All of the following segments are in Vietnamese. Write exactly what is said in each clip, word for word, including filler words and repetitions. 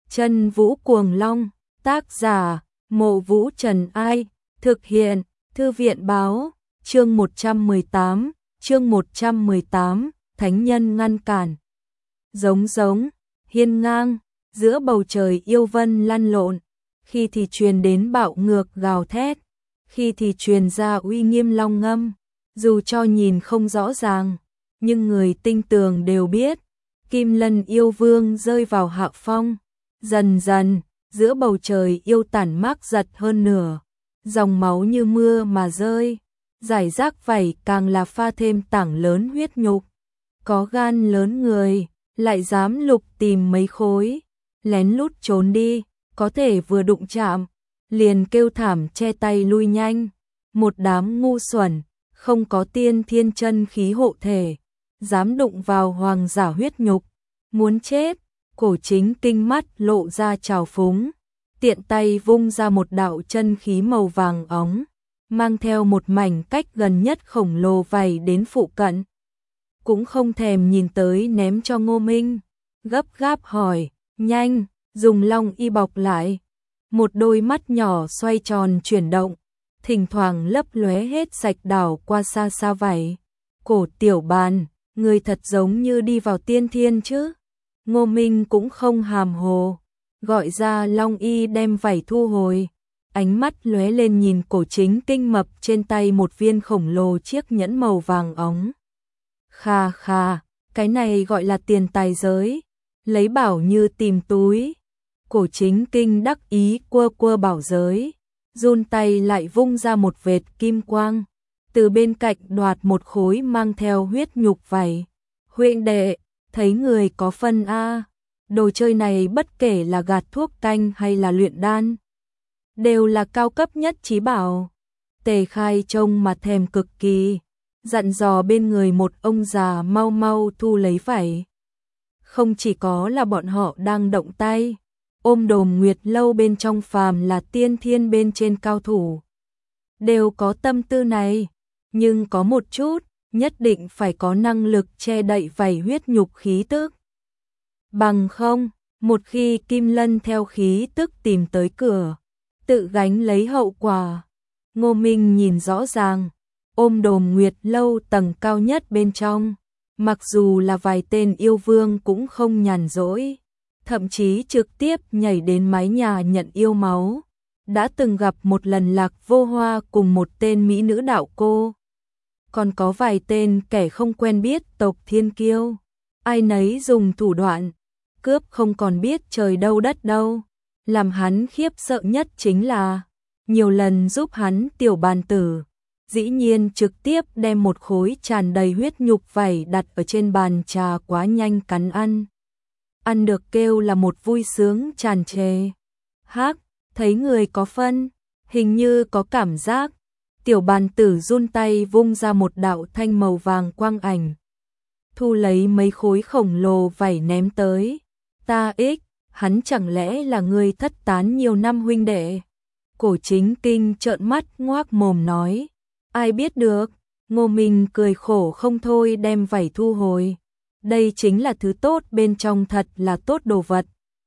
Chân Vũ Cuồng Long, tác giả, Mộ Vũ Trần Ai, thực hiện, Thư viện Báo, chương một trăm mười tám, chương một trăm mười tám, Thánh Nhân ngăn cản. Giống giống, hiên ngang, giữa bầu trời yêu vân lăn lộn, khi thì truyền đến bạo ngược gào thét, khi thì truyền ra uy nghiêm long ngâm, dù cho nhìn không rõ ràng, nhưng người tinh tường đều biết, Kim Lân yêu vương rơi vào hạ phong, dần dần, giữa bầu trời yêu tản mác giật hơn nửa, dòng máu như mưa mà rơi, giải rác vảy càng là pha thêm tảng lớn huyết nhục, có gan lớn người, lại dám lục tìm mấy khối, lén lút trốn đi, có thể vừa đụng chạm, liền kêu thảm che tay lui nhanh, một đám ngu xuẩn, không có tiên thiên chân khí hộ thể, dám đụng vào hoàng giả huyết nhục, muốn chết. Cổ Chính Kinh mắt lộ ra trào phúng, tiện tay vung ra một đạo chân khí màu vàng óng, mang theo một mảnh cách gần nhất khổng lồ vầy đến phụ cận. Cũng không thèm nhìn tới ném cho Ngô Minh, gấp gáp hỏi, nhanh, dùng long y bọc lại. Một đôi mắt nhỏ xoay tròn chuyển động, thỉnh thoảng lấp lóe hết sạch đảo qua xa xa vảy. Cổ Tiểu Bàn, người thật giống như đi vào tiên thiên chứ. Ngô Minh cũng không hàm hồ, gọi ra long y đem vảy thu hồi, ánh mắt lóe lên nhìn Cổ Chính Kinh mập trên tay một viên khổng lồ chiếc nhẫn màu vàng óng. Kha kha, cái này gọi là tiền tài giới, lấy bảo như tìm túi. Cổ Chính Kinh đắc ý quơ quơ bảo giới, run tay lại vung ra một vệt kim quang, từ bên cạnh đoạt một khối mang theo huyết nhục vảy. Huynh đệ, thấy người có phân a, đồ chơi này bất kể là gạt thuốc canh hay là luyện đan, đều là cao cấp nhất chí bảo. Tề Khai trông mà thèm cực kỳ, dặn dò bên người một ông già mau mau thu lấy vảy. Không chỉ có là bọn họ đang động tay, ôm đồm Nguyệt Lâu bên trong phàm là tiên thiên bên trên cao thủ, đều có tâm tư này, nhưng có một chút, nhất định phải có năng lực che đậy vảy huyết nhục khí tức. Bằng không, một khi Kim Lân theo khí tức tìm tới cửa, tự gánh lấy hậu quả. Ngô Minh nhìn rõ ràng, ôm đồm Nguyệt Lâu tầng cao nhất bên trong, mặc dù là vài tên yêu vương cũng không nhàn rỗi, thậm chí trực tiếp nhảy đến mái nhà nhận yêu máu. Đã từng gặp một lần Lạc Vô Hoa cùng một tên mỹ nữ đạo cô, còn có vài tên kẻ không quen biết tộc thiên kiêu, ai nấy dùng thủ đoạn cướp không còn biết trời đâu đất đâu. Làm hắn khiếp sợ nhất chính là nhiều lần giúp hắn tiểu bàn tử, dĩ nhiên trực tiếp đem một khối tràn đầy huyết nhục vảy đặt ở trên bàn trà quá nhanh cắn ăn. Ăn được kêu là một vui sướng tràn trề. Hắc, thấy người có phân, hình như có cảm giác. Tiểu bàn tử run tay vung ra một đạo thanh màu vàng quang ảnh, thu lấy mấy khối khổng lồ vảy ném tới. Ta ích, hắn chẳng lẽ là người thất tán nhiều năm huynh đệ? Cổ Chính Kinh trợn mắt ngoác mồm nói. Ai biết được? Ngô Minh cười khổ không thôi đem vảy thu hồi. Đây chính là thứ tốt bên trong, thật là tốt đồ vật,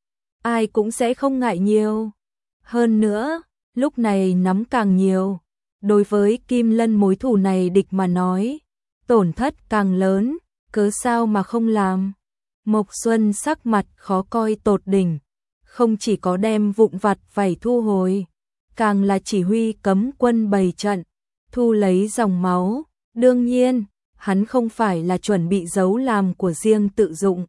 ai cũng sẽ không ngại nhiều. Hơn nữa, lúc này nắm càng nhiều, đối với Kim Lân mối thù này địch mà nói, tổn thất càng lớn, cớ sao mà không làm. Mộc Xuân sắc mặt khó coi tột đỉnh, không chỉ có đem vụn vặt vảy thu hồi, càng là chỉ huy cấm quân bày trận, thu lấy dòng máu. Đương nhiên, hắn không phải là chuẩn bị giấu làm của riêng tự dụng,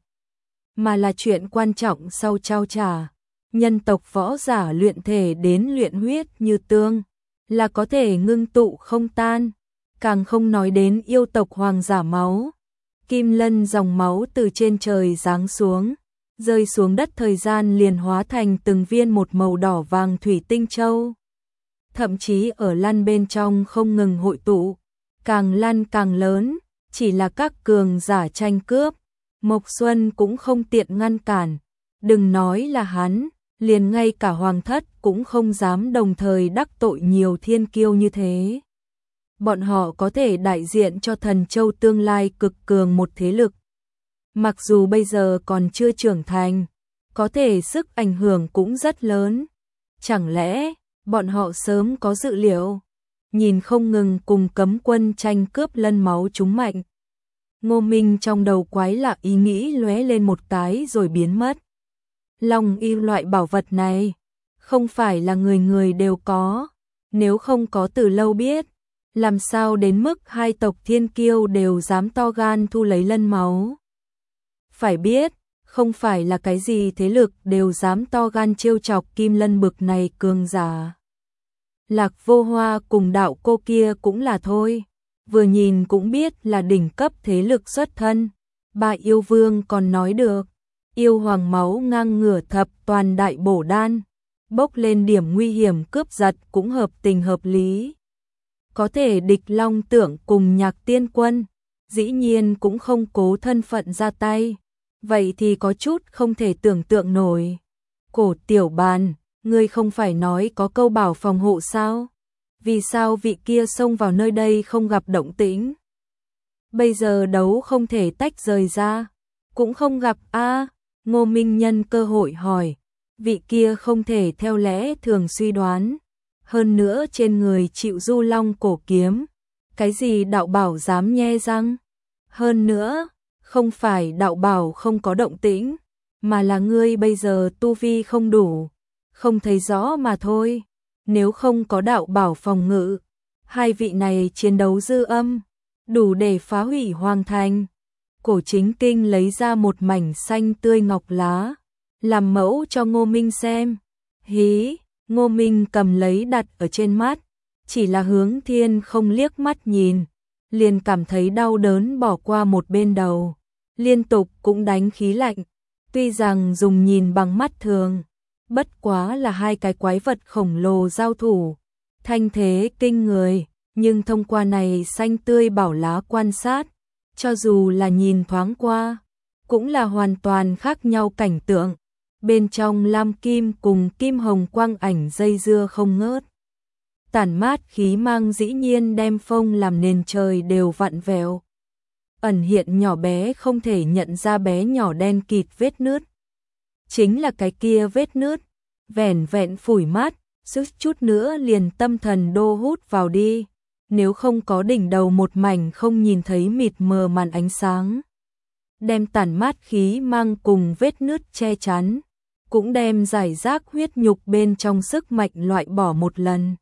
mà là chuyện quan trọng sau trao trả. Nhân tộc võ giả luyện thể đến luyện huyết như tương, là có thể ngưng tụ không tan, càng không nói đến yêu tộc hoàng giả máu. Kim Lân dòng máu từ trên trời giáng xuống, rơi xuống đất thời gian liền hóa thành từng viên một màu đỏ vàng thủy tinh châu. Thậm chí ở lăn bên trong không ngừng hội tụ, càng lăn càng lớn, chỉ là các cường giả tranh cướp, Mộc Xuân cũng không tiện ngăn cản, đừng nói là hắn, liền ngay cả hoàng thất cũng không dám đồng thời đắc tội nhiều thiên kiêu như thế. Bọn họ có thể đại diện cho Thần Châu tương lai cực cường một thế lực. Mặc dù bây giờ còn chưa trưởng thành, có thể sức ảnh hưởng cũng rất lớn. Chẳng lẽ bọn họ sớm có dự liệu, nhìn không ngừng cùng cấm quân tranh cướp lân máu chúng mạnh. Ngô Minh trong đầu quái lạ ý nghĩ lóe lên một cái rồi biến mất. Long yêu loại bảo vật này, không phải là người người đều có, nếu không có từ lâu biết, làm sao đến mức hai tộc thiên kiêu đều dám to gan thu lấy lân máu. Phải biết, không phải là cái gì thế lực đều dám to gan trêu chọc Kim Lân bực này cường giả. Lạc Vô Hoa cùng đạo cô kia cũng là thôi, vừa nhìn cũng biết là đỉnh cấp thế lực xuất thân. Ba yêu vương còn nói được, yêu hoàng máu ngang ngửa thập toàn đại bổ đan, bốc lên điểm nguy hiểm cướp giật cũng hợp tình hợp lý. Có thể địch long tưởng cùng Nhạc Tiên Quân, dĩ nhiên cũng không cố thân phận ra tay, vậy thì có chút không thể tưởng tượng nổi. Cổ Tiểu Bàn, ngươi không phải nói có câu bảo phòng hộ sao? Vì sao vị kia xông vào nơi đây không gặp động tĩnh? Bây giờ đấu không thể tách rời ra, cũng không gặp a. Ngô Minh nhân cơ hội hỏi, vị kia không thể theo lẽ thường suy đoán, hơn nữa trên người chịu du long cổ kiếm, cái gì đạo bảo dám nhe răng? Hơn nữa, không phải đạo bảo không có động tĩnh, mà là ngươi bây giờ tu vi không đủ, không thấy rõ mà thôi. Nếu không có đạo bảo phòng ngự, hai vị này chiến đấu dư âm, đủ để phá hủy hoàng thành. Cổ Chính Kinh lấy ra một mảnh xanh tươi ngọc lá, làm mẫu cho Ngô Minh xem. Hí, Ngô Minh cầm lấy đặt ở trên mắt, chỉ là hướng thiên không liếc mắt nhìn, liền cảm thấy đau đớn bỏ qua một bên đầu, liên tục cũng đánh khí lạnh. Tuy rằng dùng nhìn bằng mắt thường, bất quá là hai cái quái vật khổng lồ giao thủ, thanh thế kinh người, nhưng thông qua này xanh tươi bảo lá quan sát, cho dù là nhìn thoáng qua, cũng là hoàn toàn khác nhau cảnh tượng. Bên trong lam kim cùng kim hồng quang ảnh dây dưa không ngớt, tản mát khí mang dĩ nhiên đem phong làm nền trời đều vặn vẹo. Ẩn hiện nhỏ bé không thể nhận ra bé nhỏ đen kịt vết nứt. Chính là cái kia vết nứt, vẻn vẹn phủi mắt, sức chút nữa liền tâm thần đô hút vào đi, nếu không có đỉnh đầu một mảnh không nhìn thấy mịt mờ màn ánh sáng. Đem tản mát khí mang cùng vết nứt che chắn, cũng đem giải rác huyết nhục bên trong sức mạnh loại bỏ một lần.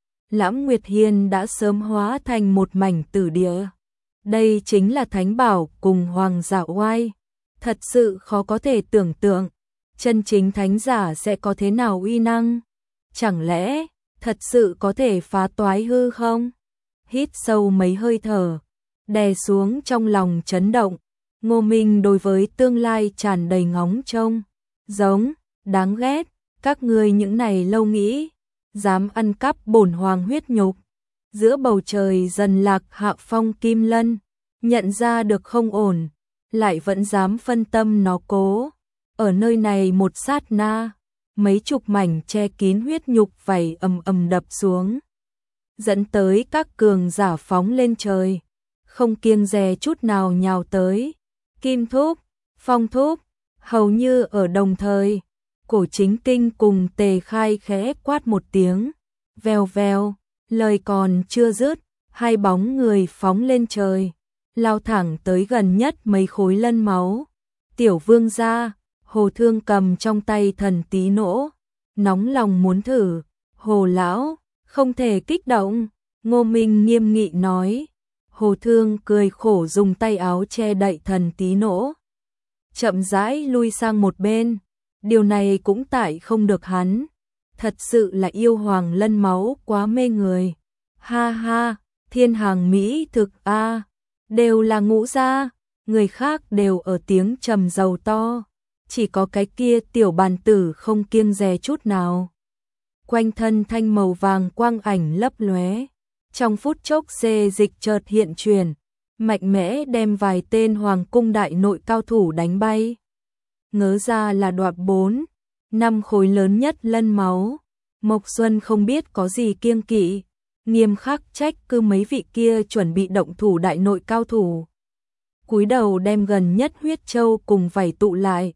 Lãm Nguyệt Hiên đã sớm hóa thành một mảnh tử địa. Đây chính là thánh bảo cùng hoàng giả oai, thật sự khó có thể tưởng tượng, chân chính thánh giả sẽ có thế nào uy năng? Chẳng lẽ thật sự có thể phá toái hư không? Hít sâu mấy hơi thở, đè xuống trong lòng chấn động. Ngô Minh đối với tương lai tràn đầy ngóng trông, giống, đáng ghét, các ngươi những này lâu nghĩ, dám ăn cắp bổn hoàng huyết nhục. Giữa bầu trời dần lạc hạ phong kim lân, nhận ra được không ổn, lại vẫn dám phân tâm nó cố. Ở nơi này một sát na, mấy chục mảnh che kín huyết nhục vảy ầm ầm đập xuống, dẫn tới các cường giả phóng lên trời, không kiêng dè chút nào nhào tới. Kim Thúc, Phong Thúc, hầu như ở đồng thời, Cổ Chính Kinh cùng Tề Khai khẽ quát một tiếng, vèo vèo, lời còn chưa dứt, hai bóng người phóng lên trời, lao thẳng tới gần nhất mấy khối lân máu. Tiểu vương gia, Hồ Thương cầm trong tay thần tí nỗ, nóng lòng muốn thử. Hồ lão, không thể kích động, Ngô Minh nghiêm nghị nói. Hồ Thương cười khổ dùng tay áo che đậy thần tí nỗ, chậm rãi lui sang một bên. Điều này cũng tại không được hắn, thật sự là yêu hoàng lân máu quá mê người. Ha ha, thiên hàng mỹ thực a, đều là ngũ gia, người khác đều ở tiếng trầm giàu to, chỉ có cái kia tiểu bàn tử không kiêng dè chút nào. Quanh thân thanh màu vàng quang ảnh lấp lóe, trong phút chốc xê dịch chợt hiện chuyển, mạnh mẽ đem vài tên hoàng cung đại nội cao thủ đánh bay. Ngớ ra là đoạt bốn, năm khối lớn nhất lân máu. Mộc Xuân không biết có gì kiêng kỵ, nghiêm khắc trách cứ mấy vị kia chuẩn bị động thủ đại nội cao thủ. Cúi đầu đem gần nhất huyết châu cùng vảy tụ lại,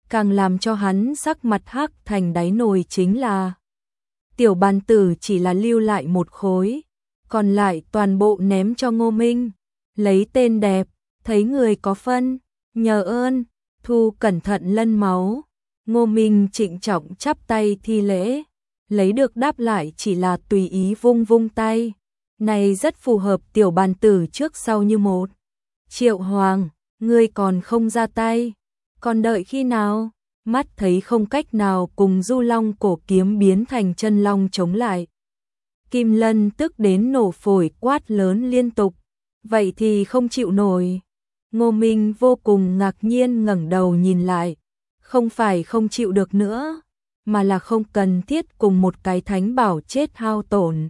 càng làm cho hắn sắc mặt hắc thành đáy nồi chính là tiểu bàn tử chỉ là lưu lại một khối, còn lại toàn bộ ném cho Ngô Minh, lấy tên đẹp, thấy người có phân, nhờ ơn, thu cẩn thận lân máu. Ngô Minh trịnh trọng chắp tay thi lễ, lấy được đáp lại chỉ là tùy ý vung vung tay. Này rất phù hợp tiểu bàn tử trước sau như một. Triệu Hoàng, ngươi còn không ra tay, còn đợi khi nào? Mắt thấy không cách nào cùng Du Long cổ kiếm biến thành chân long chống lại. Kim Lân tức đến nổ phổi quát lớn liên tục, vậy thì không chịu nổi. Ngô Minh vô cùng ngạc nhiên ngẩng đầu nhìn lại, không phải không chịu được nữa, mà là không cần thiết cùng một cái thánh bảo chết hao tổn.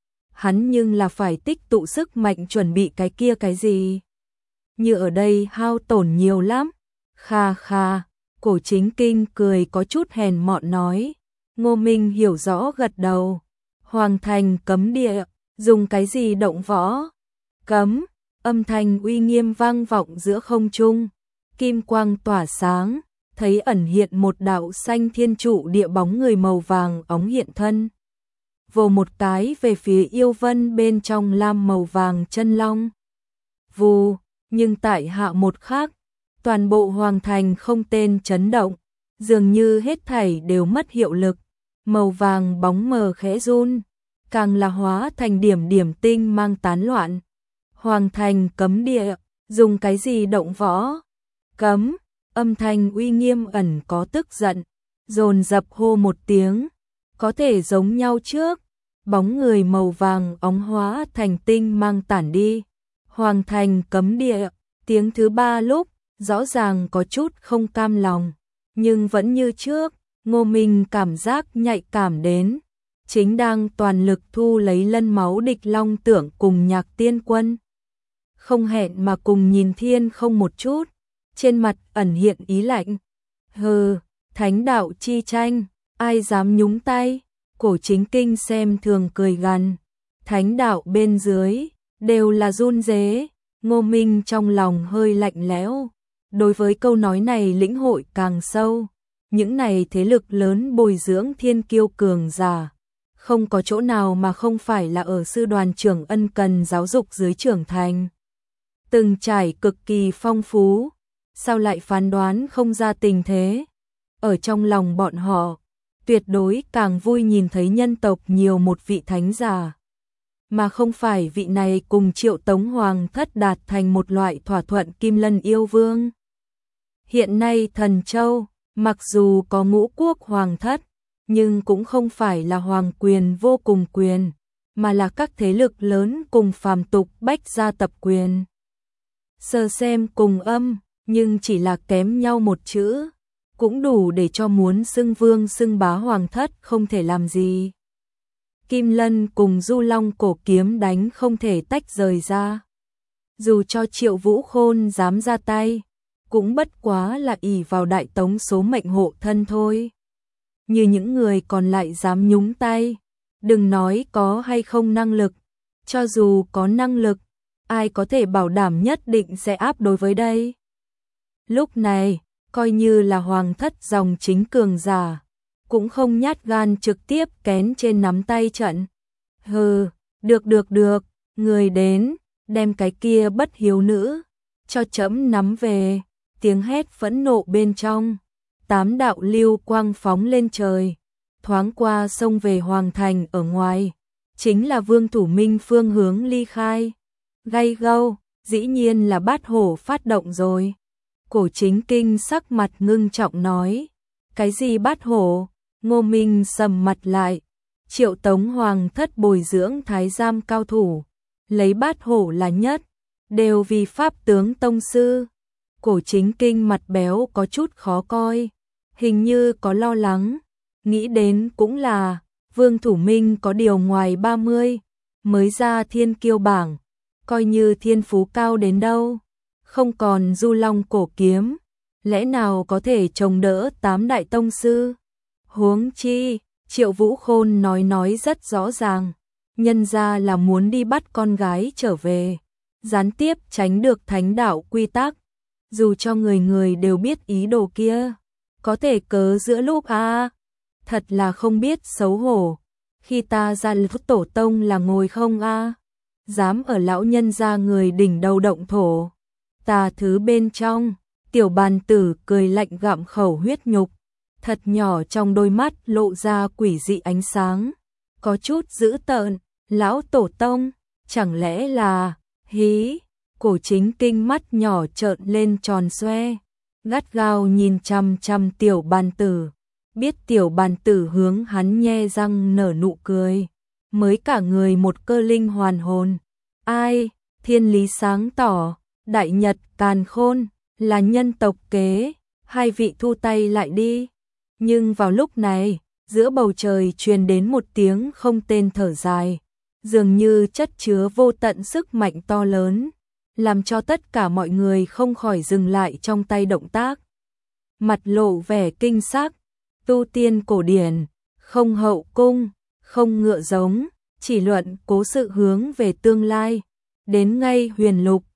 Hắn nhưng là phải tích tụ sức mạnh chuẩn bị cái kia cái gì. Như ở đây hao tổn nhiều lắm. Kha kha, Cổ Chính Kinh cười có chút hèn mọn nói. Ngô Minh hiểu rõ gật đầu. Hoàng thành cấm địa, dùng cái gì động võ? Cấm, âm thanh uy nghiêm vang vọng giữa không trung. Kim quang tỏa sáng, thấy ẩn hiện một đạo xanh thiên trụ địa bóng người màu vàng óng hiện thân. Vồ một cái về phía yêu vân bên trong lam màu vàng chân long. Vù, nhưng tại hạ một khắc, toàn bộ hoàng thành không tên chấn động, dường như hết thảy đều mất hiệu lực, màu vàng bóng mờ khẽ run, càng là hóa thành điểm điểm tinh mang tán loạn. Hoàng thành cấm địa, dùng cái gì động võ? Cấm, âm thanh uy nghiêm ẩn có tức giận, dồn dập hô một tiếng, có thể giống nhau trước. Bóng người màu vàng óng hóa thành tinh mang tản đi. Hoàng thành cấm địa, tiếng thứ ba lúc, rõ ràng có chút không cam lòng, nhưng vẫn như trước, Ngô Minh cảm giác nhạy cảm đến, chính đang toàn lực thu lấy lân máu địch long tưởng cùng Nhạc Tiên Quân. Không hẹn mà cùng nhìn thiên không một chút, trên mặt ẩn hiện ý lạnh. Hừ, thánh đạo chi tranh, ai dám nhúng tay? Cổ Chính Kinh xem thường cười gằn, thánh đạo bên dưới đều là run rế. Ngô Minh trong lòng hơi lạnh lẽo, đối với câu nói này lĩnh hội càng sâu. Những này thế lực lớn bồi dưỡng thiên kiêu cường giả, không có chỗ nào mà không phải là ở sư đoàn trưởng ân cần giáo dục dưới trưởng thành. Từng trải cực kỳ phong phú, sao lại phán đoán không ra tình thế? Ở trong lòng bọn họ, tuyệt đối càng vui nhìn thấy nhân tộc nhiều một vị thánh giả, mà không phải vị này cùng Triệu Tống Hoàng thất đạt thành một loại thỏa thuận Kim Lân yêu vương. Hiện nay Thần Châu, mặc dù có ngũ quốc hoàng thất, nhưng cũng không phải là hoàng quyền vô cùng quyền, mà là các thế lực lớn cùng phàm tục bách gia tập quyền. Sơ xem cùng âm, nhưng chỉ là kém nhau một chữ, cũng đủ để cho muốn xưng vương xưng bá hoàng thất không thể làm gì. Kim Lân cùng Du Long cổ kiếm đánh không thể tách rời ra. Dù cho Triệu Vũ Khôn dám ra tay, cũng bất quá là ỷ vào Đại Tống số mệnh hộ thân thôi. Như những người còn lại dám nhúng tay, đừng nói có hay không năng lực, cho dù có năng lực, ai có thể bảo đảm nhất định sẽ áp đối với đây. Lúc này, coi như là hoàng thất dòng chính cường giả, cũng không nhát gan trực tiếp kén trên nắm tay trận. Hừ, được được được, người đến, đem cái kia bất hiếu nữ, cho trẫm nắm về. Tiếng hét phẫn nộ bên trong, tám đạo lưu quang phóng lên trời, thoáng qua sông về hoàng thành ở ngoài, chính là Vương Thủ Minh phương hướng ly khai. Gay gâu, dĩ nhiên là bát hổ phát động rồi. Cổ Chính Kinh sắc mặt ngưng trọng nói, cái gì bát hổ? Ngô Minh sầm mặt lại, Triệu Tống Hoàng thất bồi dưỡng thái giam cao thủ, lấy bát hổ là nhất, đều vì pháp tướng tông sư. Cổ Chính Kinh mặt béo có chút khó coi, hình như có lo lắng, nghĩ đến cũng là, Vương Thủ Minh có điều ngoài ba mươi, mới ra thiên kiêu bảng, coi như thiên phú cao đến đâu, không còn Du Long cổ kiếm, lẽ nào có thể chống đỡ tám đại tông sư? Huống chi, Triệu Vũ Khôn nói nói rất rõ ràng, nhân ra là muốn đi bắt con gái trở về, gián tiếp tránh được thánh đạo quy tắc, dù cho người người đều biết ý đồ kia, có thể cớ giữa lúc a thật là không biết xấu hổ. Khi ta ra lúc tổ tông là ngồi không a dám ở lão nhân ra người đỉnh đầu động thổ. Ta thứ bên trong, tiểu bàn tử cười lạnh gặm khẩu huyết nhục, thật nhỏ trong đôi mắt lộ ra quỷ dị ánh sáng, có chút dữ tợn. Lão tổ tông, chẳng lẽ là, hí, Cổ Chính Kinh mắt nhỏ trợn lên tròn xoe, gắt gao nhìn chăm chăm tiểu bàn tử, biết tiểu bàn tử hướng hắn nhe răng nở nụ cười, mới cả người một cơ linh hoàn hồn. Ai, thiên lý sáng tỏ, đại nhật càn khôn, là nhân tộc kế, hai vị thu tay lại đi. Nhưng vào lúc này, giữa bầu trời truyền đến một tiếng không tên thở dài, dường như chất chứa vô tận sức mạnh to lớn, làm cho tất cả mọi người không khỏi dừng lại trong tay động tác. Mặt lộ vẻ kinh sắc, tu tiên cổ điển, không hậu cung, không ngựa giống, chỉ luận cố sự hướng về tương lai, đến ngay huyền lục,